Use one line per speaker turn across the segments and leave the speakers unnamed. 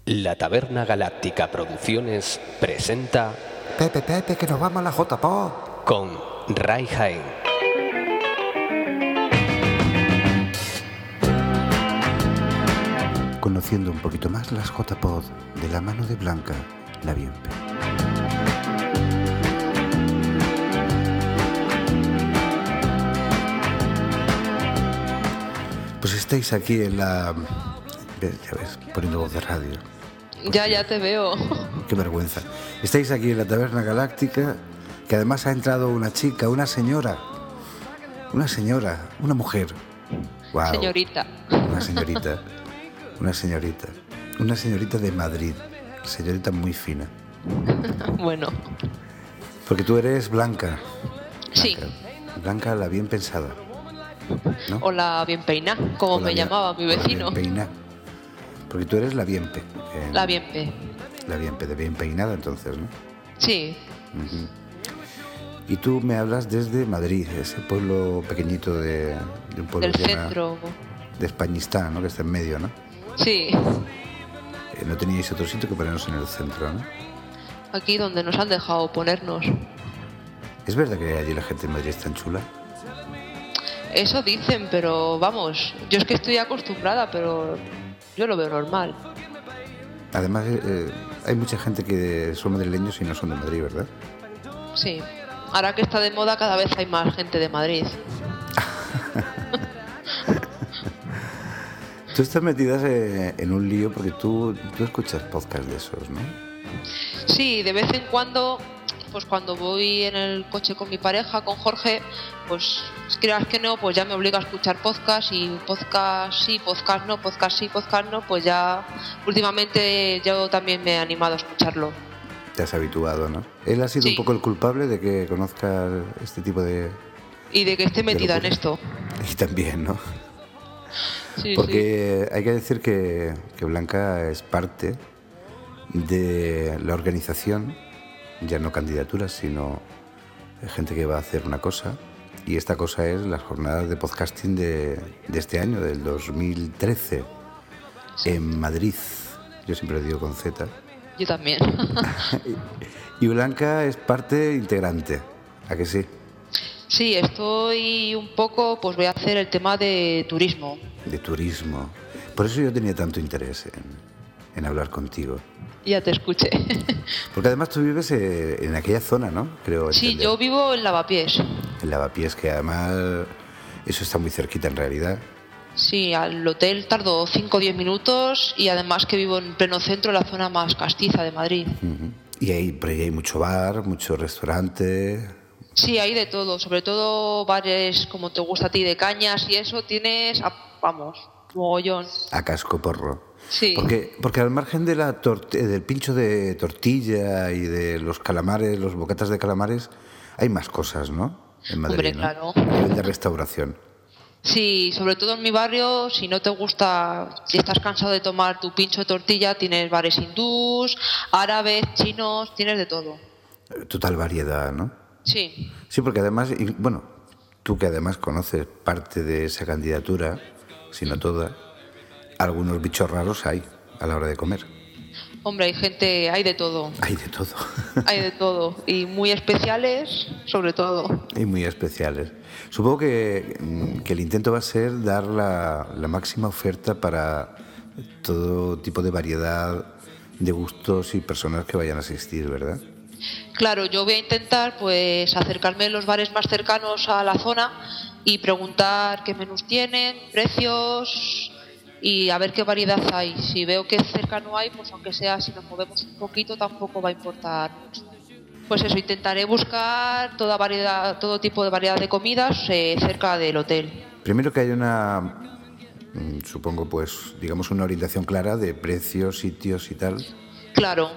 La Taberna Galáctica Producciones presenta
Pepe, que nos vamos a la JPod.
con Ray Jaén.
Conociendo un poquito más las JPod de la mano de Blanca, la Bienpe. Pues estáis aquí en la... Ya ves, poniendo voz de radio.
Ya te veo.
Qué vergüenza. Estáis aquí en la Taberna Galáctica, que además ha entrado una chica, una señora, una mujer. Wow.
Señorita.
Una señorita de Madrid, señorita muy fina.
Bueno.
Porque tú eres Blanca.
Sí.
Blanca la bien pensada, ¿no?
O la bien peinada, como
O la
me llamaba mi vecino.
Bien peinada. Porque tú eres la Bienpe.
La Bienpe.
La Bienpe, de bien peinada entonces, ¿no?
Sí.
Uh-huh. Y tú me hablas desde Madrid, ese pueblo pequeñito de un pueblo
Del centro.
de Españistán, ¿no? Que está en medio, ¿no?
Sí.
No teníais otro sitio que ponernos en el centro, ¿no?
Aquí donde nos han dejado ponernos.
¿Es verdad que allí la gente en Madrid es tan chula?
Eso dicen, pero vamos, yo es que estoy acostumbrada, pero yo lo veo normal.
Además, hay mucha gente que son madrileños y no son de Madrid, ¿verdad?
Sí. Ahora que está de moda, cada vez hay más gente de Madrid.
Tú estás metida en un lío porque tú escuchas podcast de esos, ¿no?
Sí, de vez en cuando, pues cuando voy en el coche con mi pareja, con Jorge, pues creas que no, pues ya me obliga a escuchar podcast y podcast sí, podcast no, podcast sí, podcast no, pues ya últimamente yo también me he animado a escucharlo.
Te has habituado, ¿no? Él ha sido
Sí.
un poco el culpable de que conozcas este tipo de...
Y de que esté metida en
locura.
esto.
Y también, ¿no?
Sí,
Porque hay que decir que Blanca es parte de la organización, ya no candidaturas, sino gente que va a hacer una cosa. Y esta cosa es las jornadas de podcasting de este año, del 2013, en Madrid. Yo siempre lo digo con Z.
Yo también.
Y Blanca es parte integrante, ¿a que sí?
Sí, estoy un poco, pues voy a hacer el tema de turismo.
De turismo. Por eso yo tenía tanto interés en hablar contigo.
Ya te escuché.
Porque además tú vives en aquella zona, ¿no? Creo
Sí,
entender.
yo vivo en Lavapiés.
En Lavapiés, que además eso está muy cerquita en realidad.
Sí, al hotel tardo 5 o 10 minutos y además que vivo en pleno centro, la zona más castiza de Madrid.
Uh-huh. Por ahí hay mucho bar, mucho restaurante.
Sí, hay de todo, sobre todo bares como te gusta a ti de cañas y eso tienes, vamos, mogollón.
A casco porro.
Sí.
Porque al margen de del pincho de tortilla y de los calamares, los bocatas de calamares, hay más cosas, ¿no? En Madrid,
Hombre,
¿no?
claro.
A nivel de restauración.
Sí, sobre todo en mi barrio, si no te gusta, si estás cansado de tomar tu pincho de tortilla, tienes bares hindús, árabes, chinos, tienes de todo.
Total variedad, ¿no?
Sí.
Sí, porque además, y bueno, tú que además conoces parte de esa candidatura, si no toda, algunos bichos raros hay a la hora de comer.
Hombre, hay de todo.
Hay de todo.
Hay de todo. Y muy especiales, sobre todo.
Y muy especiales. Supongo que el intento va a ser dar la máxima oferta para todo tipo de variedad de gustos y personas que vayan a asistir, ¿verdad?
Claro, yo voy a intentar pues acercarme a los bares más cercanos a la zona y preguntar qué menús tienen, precios y a ver qué variedad hay. Si veo que cerca no hay, pues aunque sea si nos movemos un poquito tampoco va a importar mucho. Pues eso, intentaré buscar todo tipo de variedad de comidas cerca del hotel.
Primero que hay una, supongo pues, digamos una orientación clara de precios, sitios y tal.
Claro.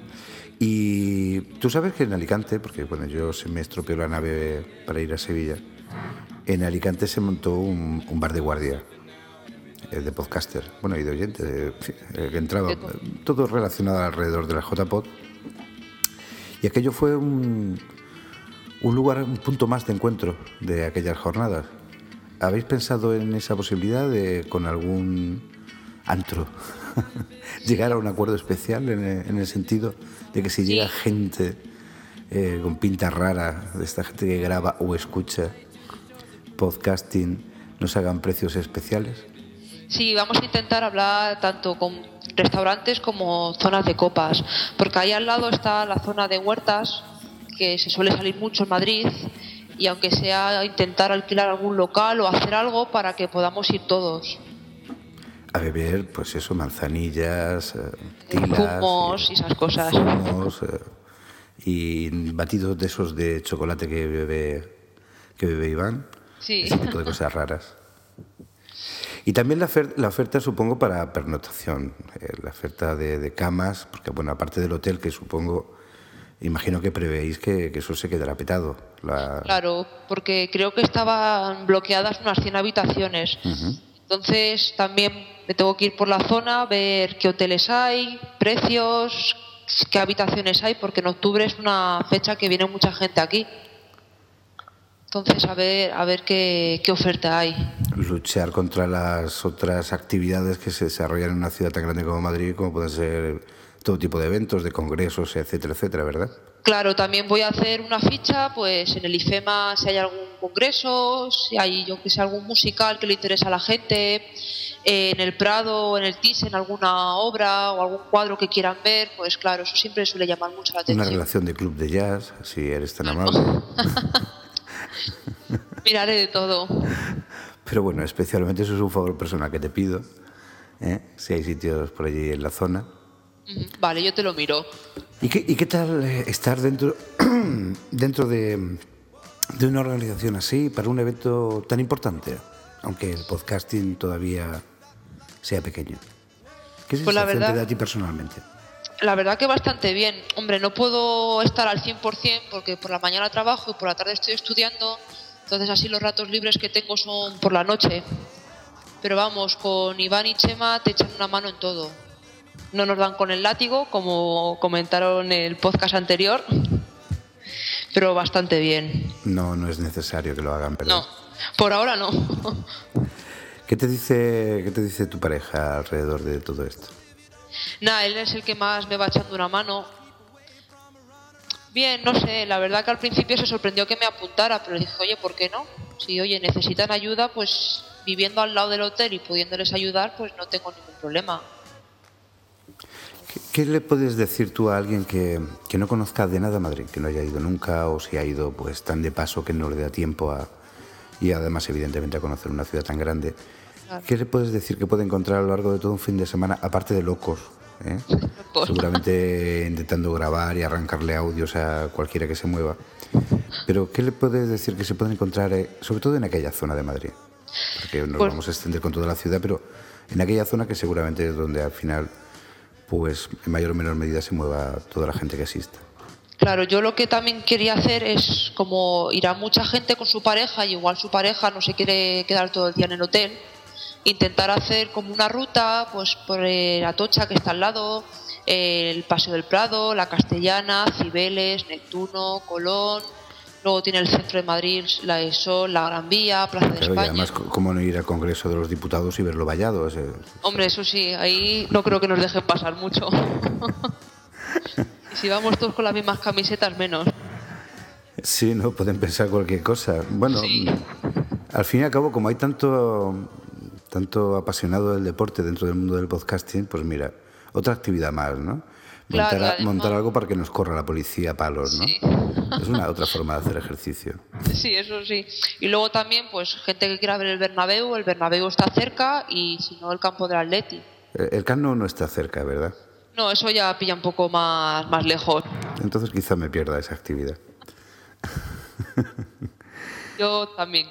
Y tú sabes que en Alicante, porque bueno, yo se me estropeó la nave para ir a Sevilla, en Alicante se montó un bar de guardia, de podcaster, bueno, y de oyente, que entraba todo relacionado alrededor de la JPod. Y aquello fue un lugar, un punto más de encuentro de aquellas jornadas. ¿Habéis pensado en esa posibilidad de con algún antro llegar a un acuerdo especial en el sentido de que si llega gente con pinta rara, de esta gente que graba o escucha podcasting, nos hagan precios especiales?
Sí, vamos a intentar hablar tanto con restaurantes como zonas de copas, porque ahí al lado está la zona de huertas, que se suele salir mucho en Madrid, y aunque sea intentar alquilar algún local o hacer algo para que podamos ir todos.
A beber, pues eso, manzanillas, tilas,
zumos y esas cosas.
Zumos, y batidos de esos de chocolate que bebe Iván.
Sí.
Ese tipo de cosas raras. Y también la oferta, supongo, para pernotación, la oferta de camas, porque, bueno, aparte del hotel, que supongo, imagino que prevéis que eso se quedará petado.
Claro, porque creo que estaban bloqueadas unas 100 habitaciones.
Uh-huh.
Entonces también me tengo que ir por la zona, ver qué hoteles hay, precios, qué habitaciones hay, porque en octubre es una fecha que viene mucha gente aquí. Entonces, a ver qué oferta hay.
Luchar contra las otras actividades que se desarrollan en una ciudad tan grande como Madrid, como pueden ser todo tipo de eventos, de congresos, etcétera, etcétera, ¿verdad?
Claro, también voy a hacer una ficha, pues en el IFEMA, si hay algún congreso, si hay, yo que sé, algún musical que le interesa a la gente, en el Prado, en el Thyssen, alguna obra o algún cuadro que quieran ver, pues claro, eso siempre suele llamar mucho la atención.
Una relación de club de jazz, si eres tan amable.
Miraré de todo.
Pero bueno, especialmente eso es un favor personal que te pido, si hay sitios por allí en la zona.
Vale, yo te lo miro.
¿Y qué tal estar dentro de una organización así para un evento tan importante, aunque el podcasting todavía sea pequeño? ¿Qué sensación te da a ti personalmente?
La verdad que bastante bien. Hombre, no puedo estar al 100% porque por la mañana trabajo y por la tarde estoy estudiando, entonces así los ratos libres que tengo son por la noche. Pero vamos, con Iván y Chema te echan una mano en todo. No nos dan con el látigo, como comentaron en el podcast anterior, pero bastante bien.
No es necesario que lo hagan, ¿verdad?
No, por ahora no.
¿Qué te dice tu pareja alrededor de todo esto?
Nada, él es el que más me va echando una mano. Bien, no sé, la verdad que al principio se sorprendió que me apuntara, pero le dije, oye, ¿por qué no? Si, oye, necesitan ayuda, pues viviendo al lado del hotel y pudiéndoles ayudar, pues no tengo ningún problema.
¿Qué le puedes decir tú a alguien que no conozca de nada Madrid, que no haya ido nunca o si ha ido pues tan de paso que no le da tiempo y además evidentemente a conocer una ciudad tan grande? Claro. ¿Qué le puedes decir que puede encontrar a lo largo de todo un fin de semana, aparte de locos? Seguramente intentando grabar y arrancarle audios a cualquiera que se mueva. Pero ¿qué le puedes decir que se puede encontrar, sobre todo en aquella zona de Madrid? Porque nos vamos a extender con toda la ciudad, pero en aquella zona que seguramente es donde al final, pues en mayor o menor medida se mueva toda la gente que asista.
Claro, yo lo que también quería hacer es, como irá mucha gente con su pareja y igual su pareja no se quiere quedar todo el día en el hotel, intentar hacer como una ruta pues por Atocha, que está al lado, el Paseo del Prado, la Castellana, Cibeles, Neptuno, Colón, luego tiene el centro de Madrid, la ESO, la Gran Vía, Plaza de España. Y
además, ¿cómo no ir al Congreso de los Diputados y verlo vallado?
Hombre, eso sí, ahí no creo que nos dejen pasar mucho. Y si vamos todos con las mismas camisetas, menos.
Sí, no, pueden pensar cualquier cosa. Bueno, sí. Al fin y al cabo, como hay tanto apasionado del deporte dentro del mundo del podcasting, pues mira, otra actividad más, ¿no? Montar algo para que nos corra la policía a palos, ¿no? Sí. Es una otra forma de hacer ejercicio.
Sí, eso sí. Y luego también, pues, gente que quiera ver el Bernabéu está cerca, y si no, el campo del Atleti.
El Camp Nou no está cerca, ¿verdad?
No, eso ya pilla un poco más lejos.
Entonces quizá me pierda esa actividad.
Yo también.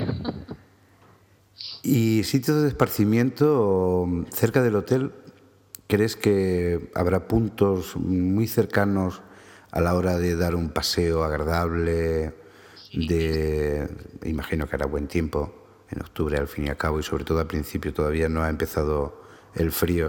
¿Y sitios de esparcimiento cerca del hotel? ¿Crees que habrá puntos muy cercanos a la hora de dar un paseo agradable? Imagino que hará buen tiempo en octubre al fin y al cabo, y sobre todo al principio todavía no ha empezado el frío.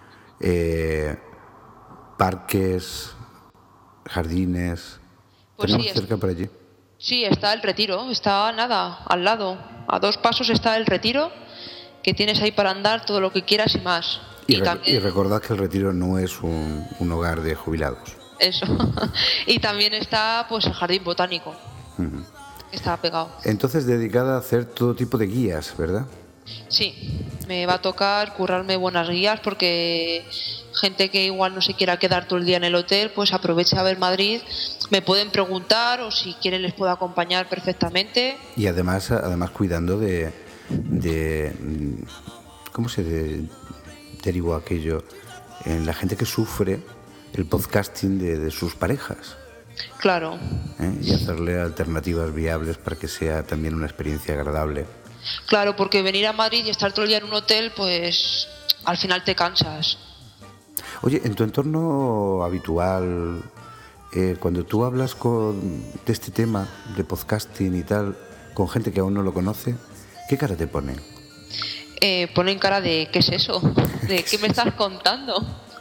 Parques, jardines,
pues
¿tenemos
sí,
cerca por allí?
Sí, está el Retiro, está nada, al lado. A 2 pasos está el Retiro, que tienes ahí para andar todo lo que quieras y más.
Y recordad que el Retiro no es un hogar de jubilados.
Eso. Y también está pues el jardín botánico.
Uh-huh.
Está pegado.
Entonces dedicada a hacer todo tipo de guías, ¿verdad?
Sí, me va a tocar currarme buenas guías porque gente que igual no se quiera quedar todo el día en el hotel, pues aproveche a ver Madrid, me pueden preguntar o si quieren les puedo acompañar perfectamente.
Y además cuidando de ¿cómo se derivó aquello? En la gente que sufre el podcasting de sus parejas.
Claro.
Y hacerle alternativas viables para que sea también una experiencia agradable.
Claro, porque venir a Madrid y estar todo el día en un hotel, pues al final te cansas.
Oye, en tu entorno habitual, cuando tú hablas de este tema de podcasting y tal, con gente que aún no lo conoce, ¿qué cara te ponen?
Ponen cara de ¿qué es eso? ¿De qué me estás contando?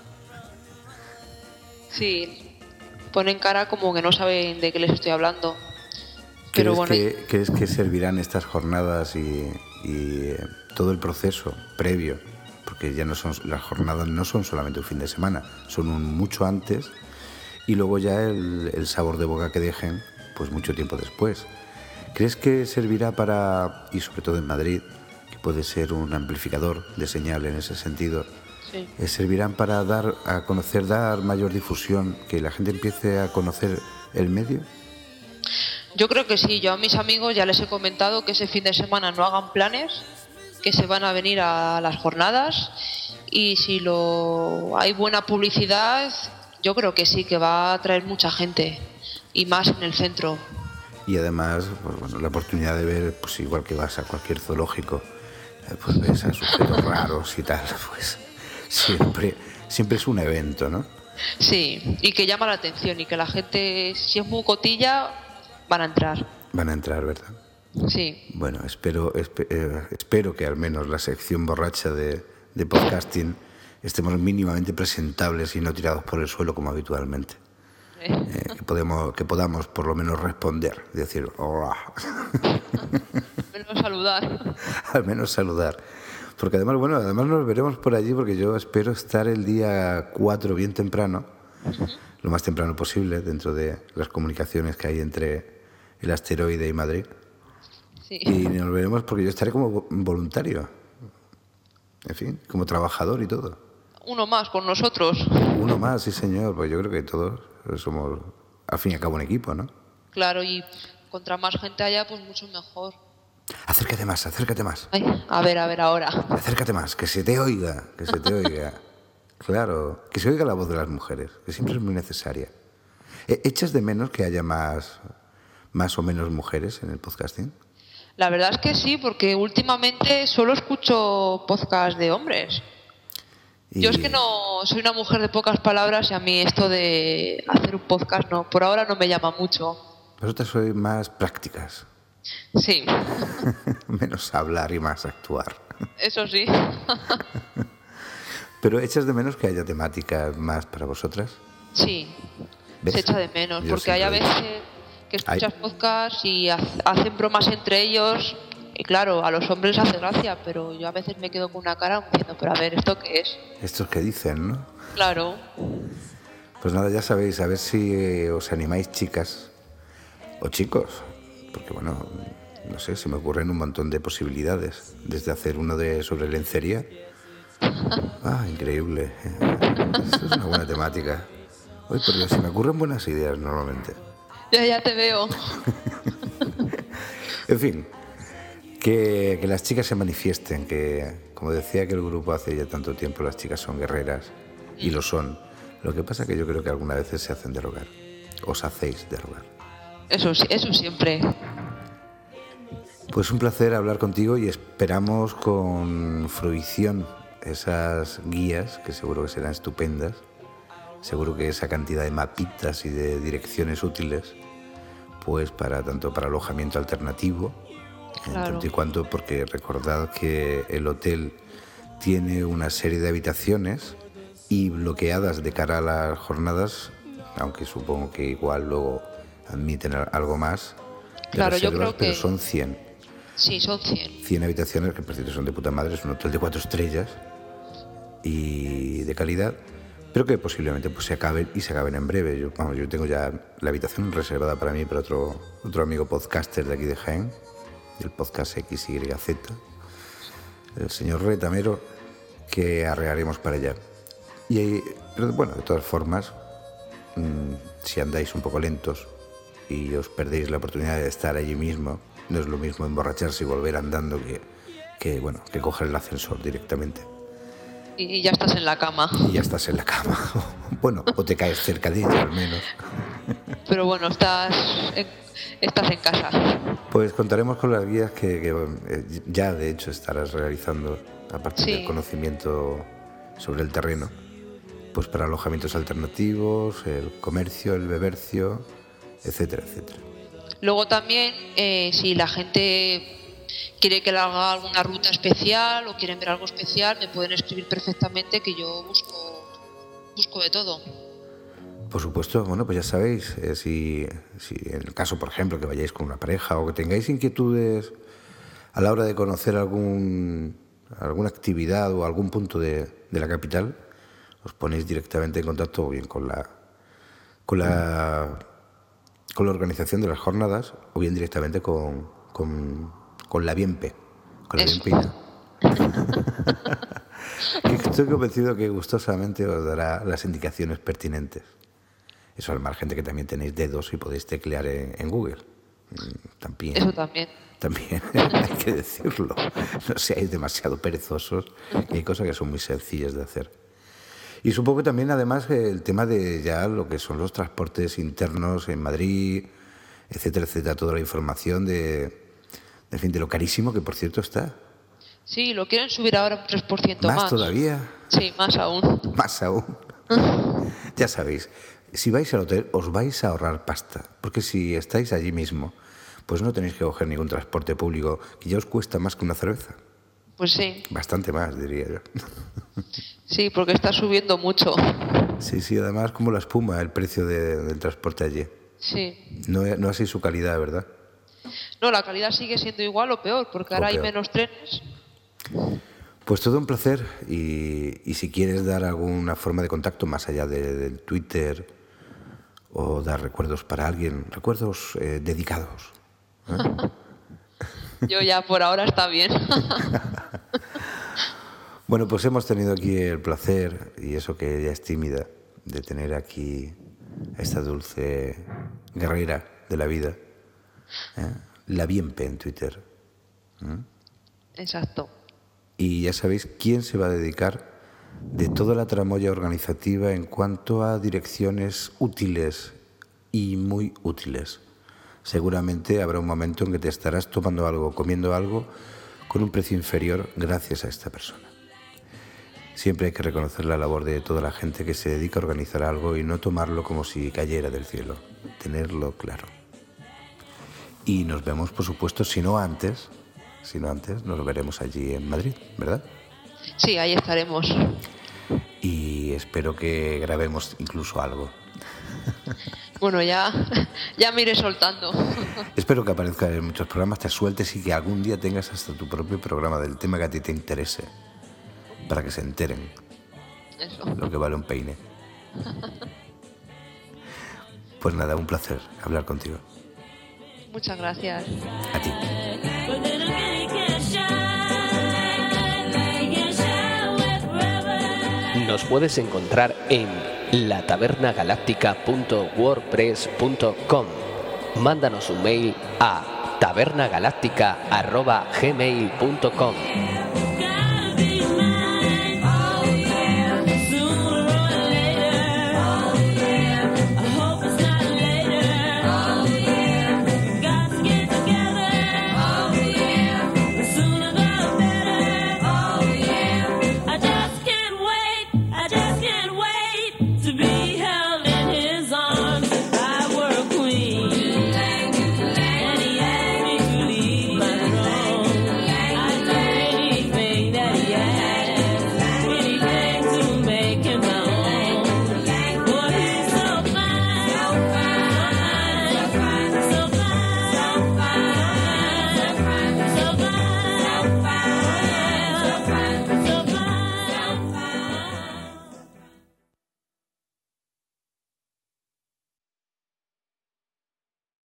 Sí, ponen cara como que no saben de qué les estoy hablando. Pero bueno,
¿Crees que servirán estas jornadas y todo el proceso previo? Porque ya las jornadas no son solamente un fin de semana, son mucho antes y luego ya el sabor de boca que dejen, pues mucho tiempo después. ¿Crees que servirá para, y sobre todo en Madrid, que puede ser un amplificador de señal en ese sentido,
sí,
servirán para dar a conocer, dar mayor difusión, que la gente empiece a conocer el medio?
Yo creo que sí. Yo a mis amigos ya les he comentado que ese fin de semana no hagan planes, que se van a venir a las jornadas y si hay buena publicidad, yo creo que sí, que va a atraer mucha gente y más en el centro.
Y además, pues bueno, la oportunidad de ver, pues igual que vas a cualquier zoológico, pues ves a sujetos raros y tal, pues siempre es un evento, ¿no?
Sí, y que llama la atención y que la gente, si es muy cotilla, van a entrar.
Van a entrar, ¿verdad?
Sí.
Bueno, espero que al menos la sección borracha de podcasting estemos mínimamente presentables y no tirados por el suelo como habitualmente. Que podamos por lo menos responder, decir hola.
Al menos saludar.
Al menos saludar. Porque además nos veremos por allí porque yo espero estar el día 4 bien temprano, lo más temprano posible, dentro de las comunicaciones que hay entre el asteroide y Madrid. Sí. Y nos veremos porque yo estaré como voluntario, en fin, como trabajador y todo.
Uno más con nosotros.
Uno más, sí señor, pues yo creo que todos somos al fin y al cabo un equipo, ¿no?
Claro, y contra más gente haya, pues mucho mejor.
Acércate más.
Ay, a ver ahora.
Acércate más, que se te oiga. Claro, que se oiga la voz de las mujeres, que siempre es muy necesaria. ¿Echas de menos que haya más o menos mujeres en el podcasting?
La verdad es que sí, porque últimamente solo escucho podcast de hombres. Yo es que no soy una mujer de pocas palabras y a mí esto de hacer un podcast no, por ahora no me llama mucho.
Vosotras sois más prácticas.
Sí.
Menos hablar y más actuar.
Eso sí.
¿Pero echas de menos que haya temáticas más para vosotras?
Sí,
¿ves?
Se echa de menos,
Yo
porque hay a veces que escuchas podcasts y hacen bromas entre ellos. Y claro, a los hombres les hace gracia, pero yo a veces me quedo con una cara diciendo, pero a ver, ¿esto qué es?
Estos que dicen, ¿no?
Claro.
Pues nada, ya sabéis, a ver si os animáis, chicas o chicos, porque bueno, no sé, se me ocurren un montón de posibilidades, desde hacer uno sobre lencería. Increíble. Esto es una buena temática. Oye, pero se me ocurren buenas ideas normalmente.
Ya te veo.
En fin. Que las chicas se manifiesten, que como decía que el grupo hace ya tanto tiempo, las chicas son guerreras y lo son. Lo que pasa es que yo creo que algunas veces se hacen derrogar, os hacéis derrogar.
Eso siempre.
Pues un placer hablar contigo y esperamos con fruición esas guías que seguro que serán estupendas, seguro que esa cantidad de mapitas y de direcciones útiles, pues tanto para alojamiento alternativo.
Claro.
En tanto y cuanto, porque recordad que el hotel tiene una serie de habitaciones y bloqueadas de cara a las jornadas, aunque supongo que igual luego admiten algo más de
claro,
reservas,
yo creo
pero
que
son 100.
Sí, son 100.
100 habitaciones que por cierto son de puta madre, es un hotel de 4 estrellas. y de calidad, pero que posiblemente pues se acaben en breve. Yo tengo ya la habitación reservada para mí, para otro amigo podcaster de aquí de Jaén, del podcast XYZ, el señor Retamero, que arrearemos para allá. Pero bueno, de todas formas, si andáis un poco lentos y os perdéis la oportunidad de estar allí mismo, no es lo mismo emborracharse y volver andando que coger el ascensor directamente.
Y ya estás en la cama.
Y ya estás en la cama. Bueno, o te caes cerca de ella al menos.
Pero bueno, estás en casa.
Pues contaremos con las guías que ya de hecho estarás realizando, aparte del conocimiento sobre el terreno, pues para alojamientos alternativos, el comercio, el bebercio, etcétera, etcétera.
Luego también, si la gente quiere que le haga alguna ruta especial o quieren ver algo especial, me pueden escribir perfectamente, que yo busco de todo.
Por supuesto, bueno, pues ya sabéis, si en el caso, por ejemplo, que vayáis con una pareja o que tengáis inquietudes a la hora de conocer alguna actividad o algún punto de la capital, os ponéis directamente en contacto o bien con la organización de las jornadas o bien directamente con la Bienpe, con la Bienpina. Estoy convencido que gustosamente os dará las indicaciones pertinentes. Eso al margen de que también tenéis dedos y podéis teclear en Google. También.
Eso también.
También, hay que decirlo. No seáis demasiado perezosos, que hay cosas que son muy sencillas de hacer. Y supongo que también, además, el tema de ya lo que son los transportes internos en Madrid, etcétera, etcétera, toda la información de lo carísimo que, por cierto, está.
Sí, lo quieren subir ahora un 3% más.
¿Más todavía?
Sí, más aún.
Más aún. Ya sabéis, si vais al hotel os vais a ahorrar pasta, porque si estáis allí mismo, pues no tenéis que coger ningún transporte público, que ya os cuesta más que una cerveza.
Pues sí.
Bastante más, diría yo.
Sí, porque está subiendo mucho.
Sí, además como la espuma el precio del transporte allí.
Sí.
No así su calidad, ¿verdad?
No, la calidad sigue siendo igual o peor, porque ahora hay menos trenes.
Pues todo un placer, y si quieres dar alguna forma de contacto más allá del Twitter o dar recuerdos para alguien, recuerdos dedicados.
Yo ya por ahora está bien.
Bueno, pues hemos tenido aquí el placer, y eso que ella es tímida, de tener aquí a esta dulce guerrera de la vida, la Bienpe en Twitter.
Exacto.
Y ya sabéis quién se va a dedicar de toda la tramoya organizativa en cuanto a direcciones útiles y muy útiles. Seguramente habrá un momento en que te estarás tomando algo, comiendo algo, con un precio inferior gracias a esta persona. Siempre hay que reconocer la labor de toda la gente que se dedica a organizar algo y no tomarlo como si cayera del cielo. Tenerlo claro. Y nos vemos, por supuesto, si no antes, nos veremos allí en Madrid, ¿verdad?
Sí, ahí estaremos.
Y espero que grabemos incluso algo.
Bueno, ya me iré soltando.
Espero que aparezca en muchos programas, te sueltes y que algún día tengas hasta tu propio programa del tema que a ti te interese, para que se enteren.
Eso.
Lo que vale un peine. Pues nada, un placer hablar contigo.
Muchas gracias.
A ti.
Nos puedes encontrar en latavernagaláctica.wordpress.com. Mándanos un mail a tabernagaláctica@gmail.com.